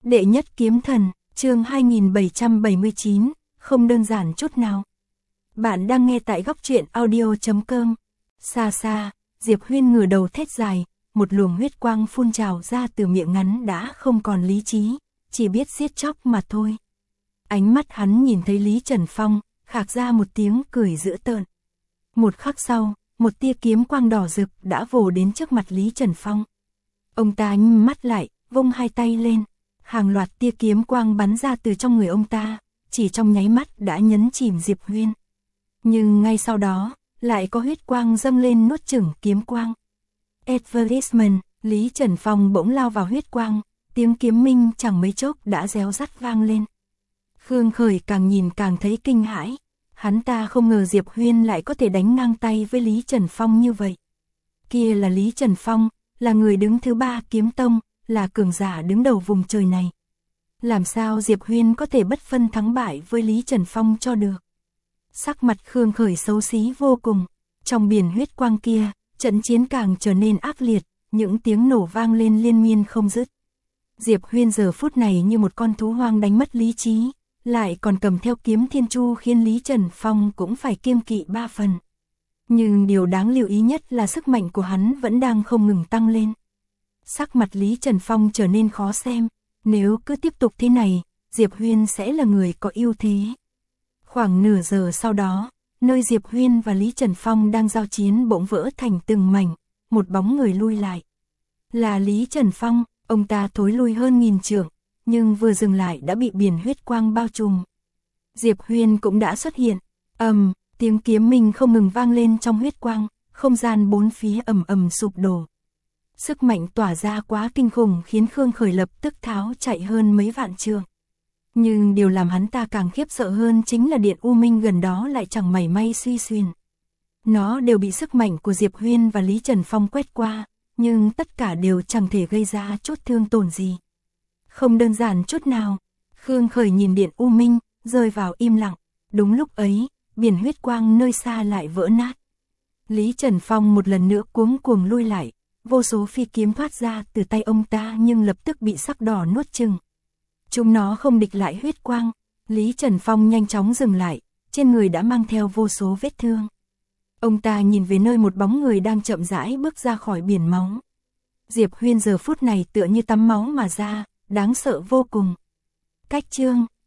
Đệ nhất kiếm thần, chương 2779, không đơn giản chút nào. Bạn đang nghe tại góc truyện audio.com. Xa xa, Diệp Huyên ngửa đầu thét dài, một luồng huyết quang phun trào ra từ miệng ngắn đã không còn lý trí, chỉ biết giết chóc mà thôi. Ánh mắt hắn nhìn thấy Lý Trần Phong, khạc ra một tiếng cười dữ tợn. Một khắc sau, một tia kiếm quang đỏ rực đã vồ đến trước mặt Lý Trần Phong. Ông ta nhắm mắt lại, vung hai tay lên. Hàng loạt tia kiếm quang bắn ra từ trong người ông ta, chỉ trong nháy mắt đã nhấn chìm Diệp Huyên. Nhưng ngay sau đó, lại có huyết quang dâng lên nuốt chửng kiếm quang. Advertisement, Lý Trần Phong bỗng lao vào huyết quang, tiếng kiếm minh chẳng mấy chốc đã réo rắt vang lên. Khương Khởi càng nhìn càng thấy kinh hãi, hắn ta không ngờ Diệp Huyên lại có thể đánh ngang tay với Lý Trần Phong như vậy. Kia là Lý Trần Phong, là người đứng thứ ba kiếm tông, là cường giả đứng đầu vùng trời này. Làm sao Diệp Huyên có thể bất phân thắng bại với Lý Trần Phong cho được? Sắc mặt Khương Khởi xấu xí vô cùng, trong biển huyết quang kia, trận chiến càng trở nên ác liệt, những tiếng nổ vang lên liên miên không dứt. Diệp Huyên giờ phút này như một con thú hoang đánh mất lý trí, lại còn cầm theo kiếm thiên chu khiến Lý Trần Phong cũng phải kiêng kỵ ba phần. Nhưng điều đáng lưu ý nhất là sức mạnh của hắn vẫn đang không ngừng tăng lên. Sắc mặt Lý Trần Phong trở nên khó xem, nếu cứ tiếp tục thế này, Diệp Huyên sẽ là người có ưu thế. Khoảng nửa giờ sau đó, nơi Diệp Huyên và Lý Trần Phong đang giao chiến bỗng vỡ thành từng mảnh, một bóng người lui lại. Là Lý Trần Phong, ông ta thối lui hơn 1000 trượng, nhưng vừa dừng lại đã bị biển huyết quang bao trùm. Diệp Huyên cũng đã xuất hiện, tiếng kiếm minh không ngừng vang lên trong huyết quang, không gian bốn phía ầm ầm sụp đổ. Sức mạnh tỏa ra quá kinh khủng khiến Khương Khởi lập tức tháo chạy hơn mấy vạn trượng. Nhưng điều làm hắn ta càng khiếp sợ hơn chính là điện U Minh gần đó lại chẳng mảy may suy xuyên. Nó đều bị sức mạnh của Diệp Huyên và Lý Trần Phong quét qua, nhưng tất cả đều chẳng thể gây ra chút thương tổn gì. Không đơn giản chút nào. Khương Khởi nhìn điện U Minh, rơi vào im lặng. Đúng lúc ấy, biển huyết quang nơi xa lại vỡ nát. Lý Trần Phong một lần nữa cuống cuồng lui lại. Vô số phi kiếm thoát ra từ tay ông ta nhưng lập tức bị sắc đỏ nuốt chửng. Chúng nó không địch lại huyết quang. Lý Trần Phong nhanh chóng dừng lại, trên người đã mang theo vô số vết thương. Ông ta nhìn về nơi một bóng người đang chậm rãi bước ra khỏi biển máu. Diệp Huyên giờ phút này tựa như tắm máu mà ra, đáng sợ vô cùng. Cách chương